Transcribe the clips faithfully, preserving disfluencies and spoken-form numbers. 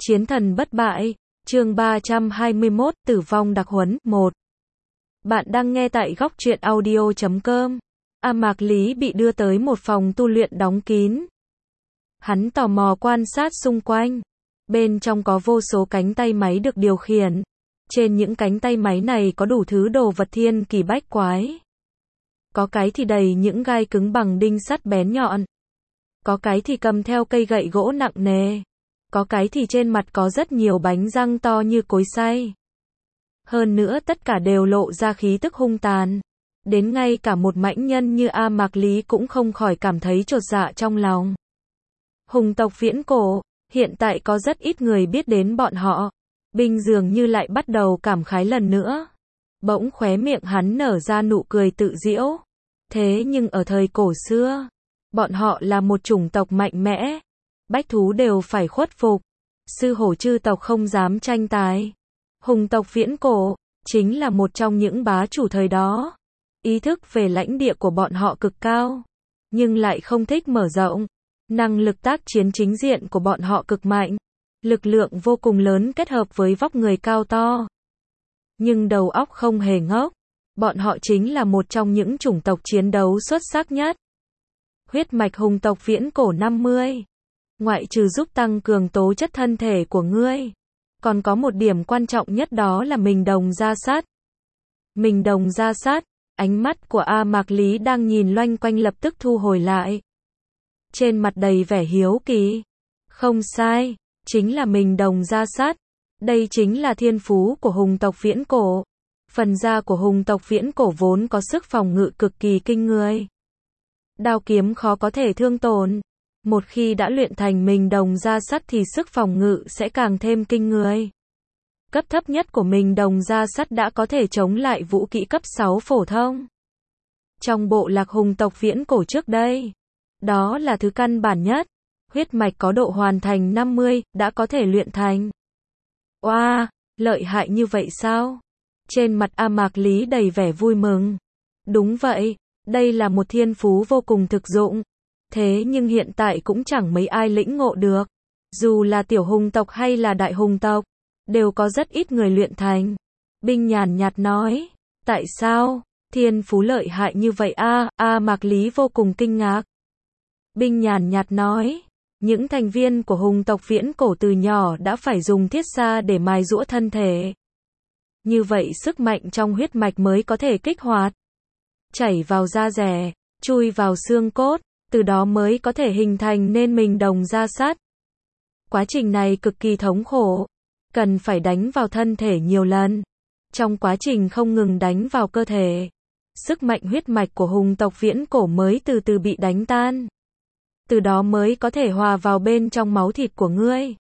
Chiến thần bất bại, chương ba trăm hai mươi mốt, tử vong đặc huấn, một. Bạn đang nghe tại góc truyện audio chấm com. A Mạc Lý bị đưa tới một phòng tu luyện đóng kín. Hắn tò mò quan sát xung quanh. Bên trong có vô số cánh tay máy được điều khiển. Trên những cánh tay máy này có đủ thứ đồ vật thiên kỳ bách quái. Có cái thì đầy những gai cứng bằng đinh sắt bén nhọn. Có cái thì cầm theo cây gậy gỗ nặng nề. Có cái thì trên mặt có rất nhiều bánh răng to như cối xay. Hơn nữa tất cả đều lộ ra khí tức hung tàn. Đến ngay cả một mãnh nhân như A Mạc Lý cũng không khỏi cảm thấy chột dạ trong lòng. Hùng tộc viễn cổ, hiện tại có rất ít người biết đến bọn họ. Binh dường như lại bắt đầu cảm khái lần nữa. Bỗng khóe miệng hắn nở ra nụ cười tự giễu. Thế nhưng ở thời cổ xưa, bọn họ là một chủng tộc mạnh mẽ. Bách thú đều phải khuất phục. Sư hổ chư tộc không dám tranh tài. Hùng tộc viễn cổ, chính là một trong những bá chủ thời đó. Ý thức về lãnh địa của bọn họ cực cao. Nhưng lại không thích mở rộng. Năng lực tác chiến chính diện của bọn họ cực mạnh. Lực lượng vô cùng lớn kết hợp với vóc người cao to. Nhưng đầu óc không hề ngốc. Bọn họ chính là một trong những chủng tộc chiến đấu xuất sắc nhất. Huyết mạch hùng tộc viễn cổ năm mươi. Ngoại trừ giúp tăng cường tố chất thân thể của ngươi. Còn có một điểm quan trọng nhất đó là mình đồng ra sát. Mình đồng ra sát, ánh mắt của A Mạc Lý đang nhìn loanh quanh lập tức thu hồi lại. Trên mặt đầy vẻ hiếu kỳ. Không sai, chính là mình đồng ra sát. Đây chính là thiên phú của hùng tộc viễn cổ. Phần da của hùng tộc viễn cổ vốn có sức phòng ngự cực kỳ kinh người. Đao kiếm khó có thể thương tổn. Một khi đã luyện thành mình đồng ra sắt thì sức phòng ngự sẽ càng thêm kinh người. Cấp thấp nhất của mình đồng ra sắt đã có thể chống lại vũ kỹ cấp sáu phổ thông. Trong bộ lạc hùng tộc viễn cổ trước đây, đó là thứ căn bản nhất. Huyết mạch có độ hoàn thành năm mươi, đã có thể luyện thành. Oa, wow, lợi hại như vậy sao? Trên mặt A Mạc Lý đầy vẻ vui mừng. Đúng vậy, đây là một thiên phú vô cùng thực dụng. Thế nhưng hiện tại cũng chẳng mấy ai lĩnh ngộ được. Dù là tiểu hùng tộc hay là đại hùng tộc, đều có rất ít người luyện thành. Binh nhàn nhạt nói, tại sao? Thiên phú lợi hại như vậy a? A Mạc Lý vô cùng kinh ngạc. Binh nhàn nhạt nói, những thành viên của hùng tộc viễn cổ từ nhỏ đã phải dùng thiết xa để mài giũa thân thể. Như vậy sức mạnh trong huyết mạch mới có thể kích hoạt. Chảy vào da dẻ, chui vào xương cốt. Từ đó mới có thể hình thành nên mình đồng ra sát. Quá trình này cực kỳ thống khổ. Cần phải đánh vào thân thể nhiều lần. Trong quá trình không ngừng đánh vào cơ thể, sức mạnh huyết mạch của hùng tộc viễn cổ mới từ từ bị đánh tan. Từ đó mới có thể hòa vào bên trong máu thịt của ngươi.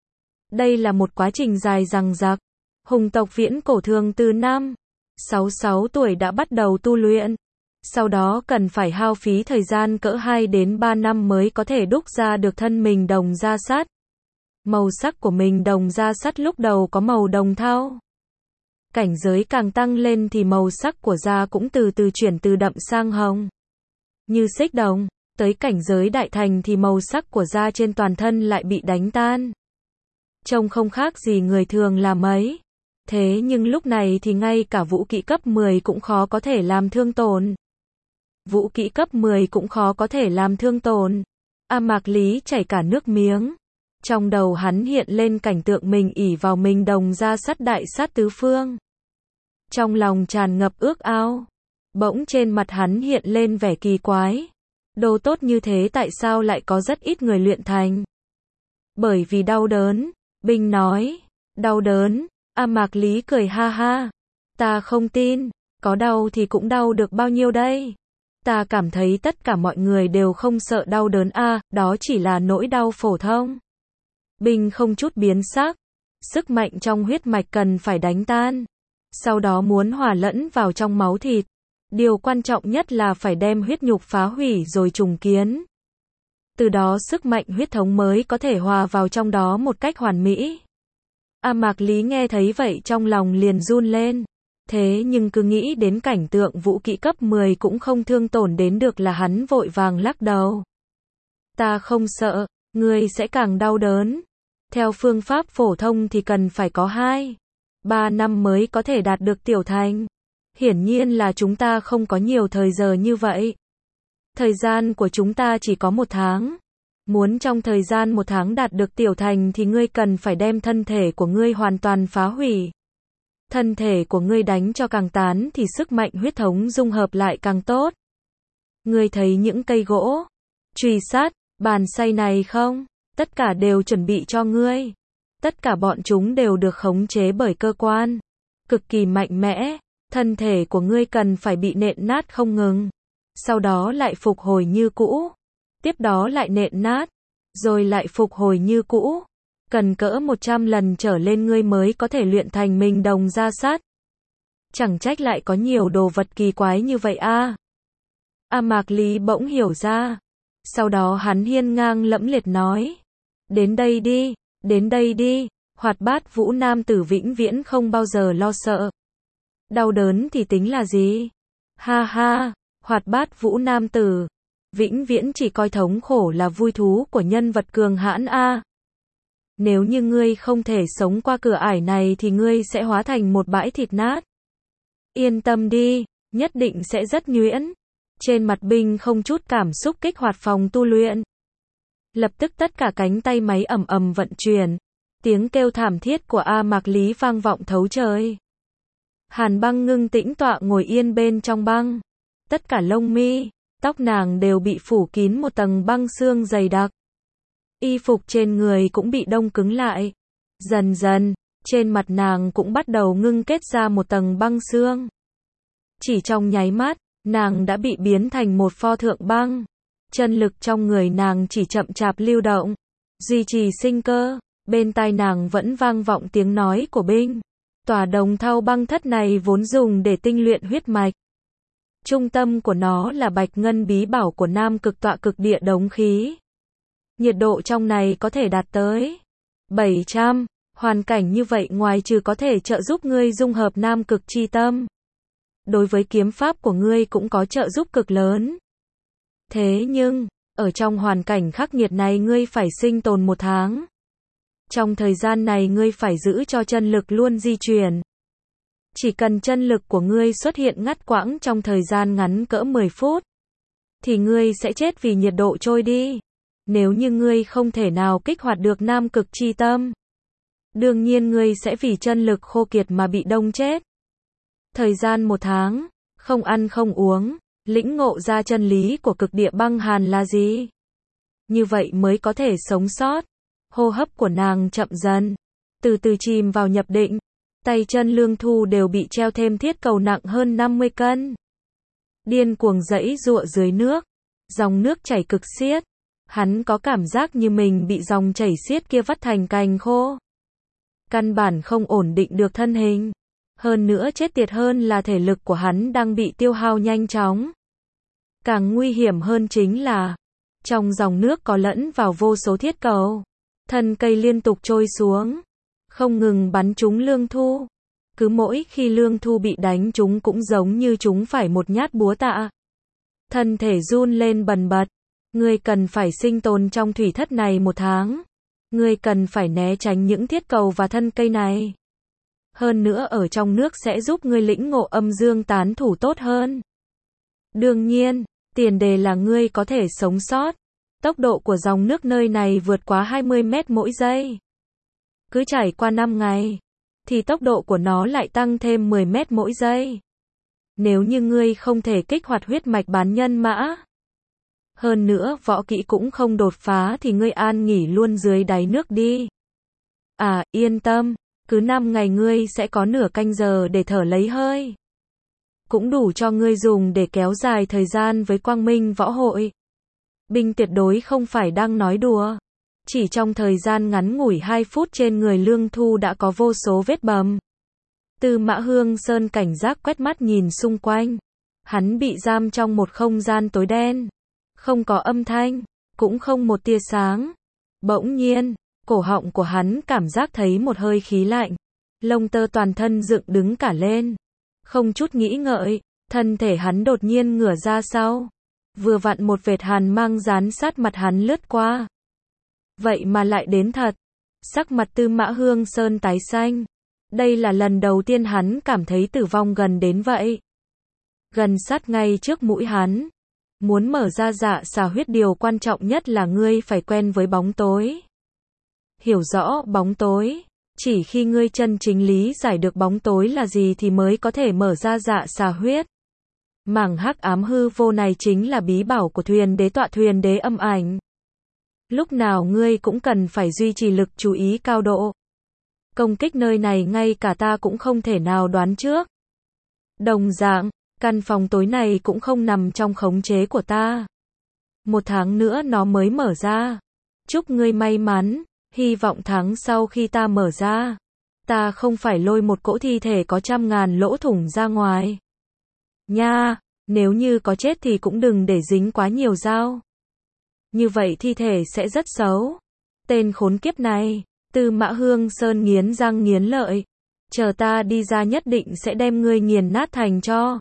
Đây là một quá trình dài dằng dặc. Hùng tộc viễn cổ thường từ năm sáu mươi sáu tuổi đã bắt đầu tu luyện. Sau đó cần phải hao phí thời gian cỡ hai đến ba năm mới có thể đúc ra được thân mình đồng da sắt. Màu sắc của mình đồng da sắt lúc đầu có màu đồng thau. Cảnh giới càng tăng lên thì màu sắc của da cũng từ từ chuyển từ đậm sang hồng. Như xích đồng, tới cảnh giới đại thành thì màu sắc của da trên toàn thân lại bị đánh tan. Trông không khác gì người thường là mấy. Thế nhưng lúc này thì ngay cả vũ kỹ cấp mười cũng khó có thể làm thương tổn. Vũ kỹ cấp mười cũng khó có thể làm thương tổn. A Mạc Lý chảy cả nước miếng. Trong đầu hắn hiện lên cảnh tượng mình ỷ vào mình đồng ra sắt đại sát tứ phương. Trong lòng tràn ngập ước ao. Bỗng trên mặt hắn hiện lên vẻ kỳ quái. Đồ tốt như thế tại sao lại có rất ít người luyện thành? Bởi vì đau đớn. Binh nói. Đau đớn. A Mạc Lý cười ha ha. Ta không tin. Có đau thì cũng đau được bao nhiêu đây? Ta cảm thấy tất cả mọi người đều không sợ đau đớn a, à, đó chỉ là nỗi đau phổ thông. Binh không chút biến sắc. Sức mạnh trong huyết mạch cần phải đánh tan. Sau đó muốn hòa lẫn vào trong máu thịt. Điều quan trọng nhất là phải đem huyết nhục phá hủy rồi trùng kiến. Từ đó sức mạnh huyết thống mới có thể hòa vào trong đó một cách hoàn mỹ. A Mạc Lý nghe thấy vậy trong lòng liền run lên. Thế nhưng cứ nghĩ đến cảnh tượng vũ kỹ cấp mười cũng không thương tổn đến được là hắn vội vàng lắc đầu. Ta không sợ, ngươi sẽ càng đau đớn. Theo phương pháp phổ thông thì cần phải có hai, ba năm mới có thể đạt được tiểu thành. Hiển nhiên là chúng ta không có nhiều thời giờ như vậy. Thời gian của chúng ta chỉ có một tháng. Muốn trong thời gian một tháng đạt được tiểu thành thì ngươi cần phải đem thân thể của ngươi hoàn toàn phá hủy. Thân thể của ngươi đánh cho càng tán thì sức mạnh huyết thống dung hợp lại càng tốt. Ngươi thấy những cây gỗ, truy sát, bàn xay này không? Tất cả đều chuẩn bị cho ngươi. Tất cả bọn chúng đều được khống chế bởi cơ quan cực kỳ mạnh mẽ. Thân thể của ngươi cần phải bị nện nát không ngừng. Sau đó lại phục hồi như cũ. Tiếp đó lại nện nát. Rồi lại phục hồi như cũ. Cần cỡ một trăm lần trở lên ngươi mới có thể luyện thành mình đồng ra sắt. Chẳng trách lại có nhiều đồ vật kỳ quái như vậy a. A Mạc Lý bỗng hiểu ra. Sau đó hắn hiên ngang lẫm liệt nói. Đến đây đi, đến đây đi. Hoạt bát vũ nam tử vĩnh viễn không bao giờ lo sợ. Đau đớn thì tính là gì? Ha ha, hoạt bát vũ nam tử. Vĩnh viễn chỉ coi thống khổ là vui thú của nhân vật cường hãn a. Nếu như ngươi không thể sống qua cửa ải này thì ngươi sẽ hóa thành một bãi thịt nát. Yên tâm đi, nhất định sẽ rất nhuyễn. Trên mặt binh không chút cảm xúc kích hoạt phòng tu luyện. Lập tức tất cả cánh tay máy ầm ầm vận chuyển. Tiếng kêu thảm thiết của A Mạc Lý vang vọng thấu trời. Hàn Băng ngưng tĩnh tọa ngồi yên bên trong băng. Tất cả lông mi, tóc nàng đều bị phủ kín một tầng băng xương dày đặc. Y phục trên người cũng bị đông cứng lại. Dần dần, trên mặt nàng cũng bắt đầu ngưng kết ra một tầng băng xương. Chỉ trong nháy mắt, nàng đã bị biến thành một pho thượng băng. Chân lực trong người nàng chỉ chậm chạp lưu động, duy trì sinh cơ. Bên tai nàng vẫn vang vọng tiếng nói của binh. Tòa đồng thau băng thất này vốn dùng để tinh luyện huyết mạch. Trung tâm của nó là bạch ngân bí bảo của Nam Cực Tọa Cực Địa Đống Khí. Nhiệt độ trong này có thể đạt tới bảy trăm. Hoàn cảnh như vậy ngoài trừ có thể trợ giúp ngươi dung hợp Nam Cực chi tâm, đối với kiếm pháp của ngươi cũng có trợ giúp cực lớn. Thế nhưng, ở trong hoàn cảnh khắc nghiệt này ngươi phải sinh tồn một tháng. Trong thời gian này ngươi phải giữ cho chân lực luôn di chuyển. Chỉ cần chân lực của ngươi xuất hiện ngắt quãng trong thời gian ngắn cỡ mười phút, thì ngươi sẽ chết vì nhiệt độ trôi đi. Nếu như ngươi không thể nào kích hoạt được Nam Cực chi tâm, đương nhiên ngươi sẽ vì chân lực khô kiệt mà bị đông chết. Thời gian một tháng, không ăn không uống, lĩnh ngộ ra chân lý của cực địa băng hàn là gì? Như vậy mới có thể sống sót. Hô hấp của nàng chậm dần, từ từ chìm vào nhập định. Tay chân Lương Thu đều bị treo thêm thiết cầu nặng hơn năm mươi cân. Điên cuồng giãy giụa dưới nước. Dòng nước chảy cực xiết. Hắn có cảm giác như mình bị dòng chảy xiết kia vắt thành cành khô. Căn bản không ổn định được thân hình. Hơn nữa chết tiệt hơn là thể lực của hắn đang bị tiêu hao nhanh chóng. Càng nguy hiểm hơn chính là, trong dòng nước có lẫn vào vô số thiết cầu. Thân cây liên tục trôi xuống, không ngừng bắn trúng Lương Thu. Cứ mỗi khi Lương Thu bị đánh trúng cũng giống như chúng phải một nhát búa tạ. Thân thể run lên bần bật. Ngươi cần phải sinh tồn trong thủy thất này một tháng. Ngươi cần phải né tránh những thiết cầu và thân cây này. Hơn nữa ở trong nước sẽ giúp ngươi lĩnh ngộ âm dương tán thủ tốt hơn. Đương nhiên, tiền đề là ngươi có thể sống sót. Tốc độ của dòng nước nơi này vượt quá hai mươi mét mỗi giây. Cứ trải qua năm ngày, thì tốc độ của nó lại tăng thêm mười mét mỗi giây. Nếu như ngươi không thể kích hoạt huyết mạch bán nhân mã, hơn nữa võ kỹ cũng không đột phá thì ngươi an nghỉ luôn dưới đáy nước đi. À, yên tâm, cứ năm ngày ngươi sẽ có nửa canh giờ để thở lấy hơi. Cũng đủ cho ngươi dùng để kéo dài thời gian với Quang Minh Võ Hội. Binh tuyệt đối không phải đang nói đùa. Chỉ trong thời gian ngắn ngủi hai phút trên người Lương Thu đã có vô số vết bầm. Tư Mã Hương Sơn cảnh giác quét mắt nhìn xung quanh. Hắn bị giam trong một không gian tối đen. Không có âm thanh, cũng không một tia sáng. Bỗng nhiên, cổ họng của hắn cảm giác thấy một hơi khí lạnh. Lông tơ toàn thân dựng đứng cả lên. Không chút nghĩ ngợi, thân thể hắn đột nhiên ngửa ra sau. Vừa vặn một vệt hàn mang dán sát mặt hắn lướt qua. Vậy mà lại đến thật. Sắc mặt Tư Mã Hương Sơn tái xanh. Đây là lần đầu tiên hắn cảm thấy tử vong gần đến vậy. Gần sát ngay trước mũi hắn. Muốn mở ra dạ xà huyết, điều quan trọng nhất là ngươi phải quen với bóng tối. Hiểu rõ bóng tối. Chỉ khi ngươi chân chính lý giải được bóng tối là gì thì mới có thể mở ra dạ xà huyết. Mảng hắc ám hư vô này chính là bí bảo của thuyền đế tọa, thuyền đế âm ảnh. Lúc nào ngươi cũng cần phải duy trì lực chú ý cao độ. Công kích nơi này ngay cả ta cũng không thể nào đoán trước. Đồng dạng, căn phòng tối này cũng không nằm trong khống chế của ta. Một tháng nữa nó mới mở ra. Chúc ngươi may mắn, hy vọng tháng sau khi ta mở ra, ta không phải lôi một cỗ thi thể có trăm ngàn lỗ thủng ra ngoài. Nha, nếu như có chết thì cũng đừng để dính quá nhiều dao. Như vậy thi thể sẽ rất xấu. Tên khốn kiếp này, Tư Mã Hương Sơn nghiến răng nghiến lợi. Chờ ta đi ra nhất định sẽ đem ngươi nghiền nát thành tro.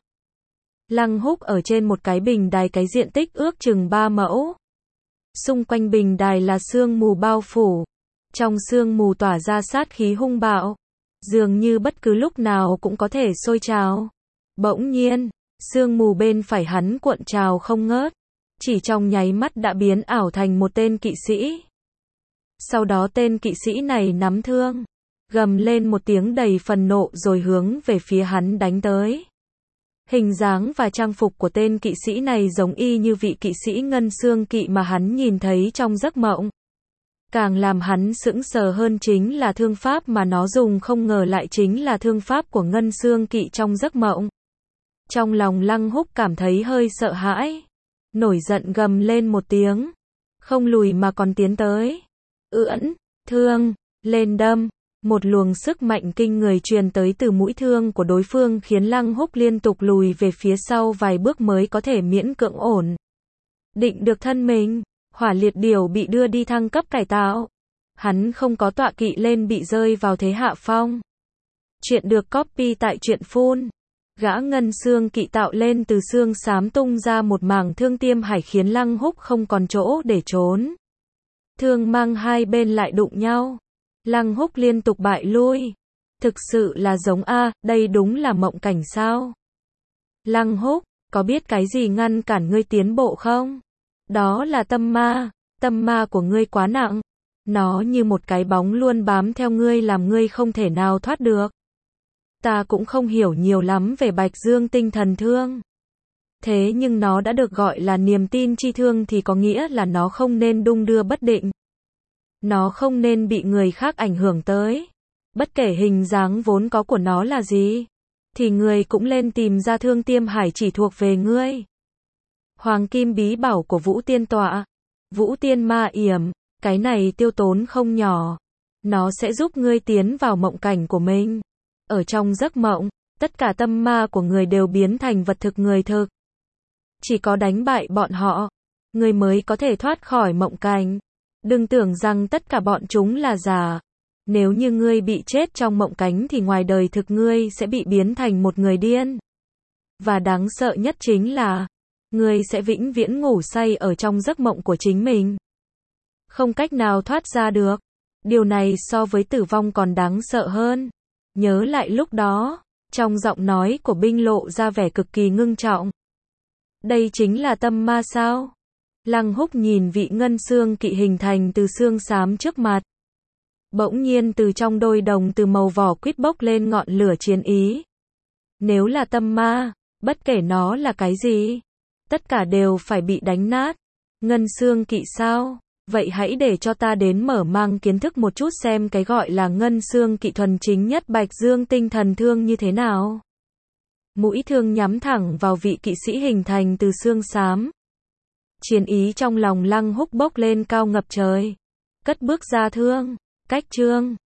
Lăng Húc ở trên một cái bình đài, cái diện tích ước chừng ba mẫu. Xung quanh bình đài là sương mù bao phủ. Trong sương mù tỏa ra sát khí hung bạo. Dường như bất cứ lúc nào cũng có thể sôi trào. Bỗng nhiên, sương mù bên phải hắn cuộn trào không ngớt. Chỉ trong nháy mắt đã biến ảo thành một tên kỵ sĩ. Sau đó tên kỵ sĩ này nắm thương, gầm lên một tiếng đầy phần nộ rồi hướng về phía hắn đánh tới. Hình dáng và trang phục của tên kỵ sĩ này giống y như vị kỵ sĩ Ngân Xương Kỵ mà hắn nhìn thấy trong giấc mộng. Càng làm hắn sững sờ hơn chính là thương pháp mà nó dùng, không ngờ lại chính là thương pháp của Ngân Xương Kỵ trong giấc mộng. Trong lòng Lăng Húc cảm thấy hơi sợ hãi. Nổi giận gầm lên một tiếng. Không lùi mà còn tiến tới. Ưỡn, thương, lên đâm. Một luồng sức mạnh kinh người truyền tới từ mũi thương của đối phương khiến Lăng Húc liên tục lùi về phía sau vài bước mới có thể miễn cưỡng ổn định được thân mình. Hỏa liệt điểu bị đưa đi thăng cấp cải tạo. Hắn không có tọa kỵ lên bị rơi vào thế hạ phong. Chuyện được copy tại truyện phun. Gã Ngân Xương Kỵ tạo lên từ xương xám tung ra một mảng thương tiêm hải khiến Lăng Húc không còn chỗ để trốn. Thương mang hai bên lại đụng nhau. Lăng Húc liên tục bại lui. Thực sự là giống a, đây đúng là mộng cảnh sao? Lăng Húc, có biết cái gì ngăn cản ngươi tiến bộ không? Đó là tâm ma, tâm ma của ngươi quá nặng. Nó như một cái bóng luôn bám theo ngươi làm ngươi không thể nào thoát được. Ta cũng không hiểu nhiều lắm về Bạch Dương tinh thần thương. Thế nhưng nó đã được gọi là niềm tin chi thương thì có nghĩa là nó không nên đung đưa bất định. Nó không nên bị người khác ảnh hưởng tới. Bất kể hình dáng vốn có của nó là gì, thì người cũng lên tìm ra thương tiêm hải chỉ thuộc về ngươi. Hoàng kim bí bảo của Vũ Tiên Tọa. Vũ Tiên Ma Yểm, cái này tiêu tốn không nhỏ. Nó sẽ giúp ngươi tiến vào mộng cảnh của mình. Ở trong giấc mộng, tất cả tâm ma của người đều biến thành vật thực người thực. Chỉ có đánh bại bọn họ, ngươi mới có thể thoát khỏi mộng cảnh. Đừng tưởng rằng tất cả bọn chúng là giả. Nếu như ngươi bị chết trong mộng cảnh thì ngoài đời thực ngươi sẽ bị biến thành một người điên. Và đáng sợ nhất chính là, ngươi sẽ vĩnh viễn ngủ say ở trong giấc mộng của chính mình. Không cách nào thoát ra được. Điều này so với tử vong còn đáng sợ hơn. Nhớ lại lúc đó, trong giọng nói của Binh lộ ra vẻ cực kỳ ngưng trọng. Đây chính là tâm ma sao? Lăng Húc nhìn vị Ngân Xương Kỵ hình thành từ xương xám trước mặt. Bỗng nhiên từ trong đôi đồng từ màu vỏ quýt bốc lên ngọn lửa chiến ý. Nếu là tâm ma, bất kể nó là cái gì, tất cả đều phải bị đánh nát. Ngân Xương Kỵ sao? Vậy hãy để cho ta đến mở mang kiến thức một chút xem cái gọi là Ngân Xương Kỵ thuần chính nhất Bạch Dương tinh thần thương như thế nào. Mũi thương nhắm thẳng vào vị kỵ sĩ hình thành từ xương xám. Chiến ý trong lòng Lăng Húc bốc lên cao ngập trời. Cất bước ra thương. Cách chương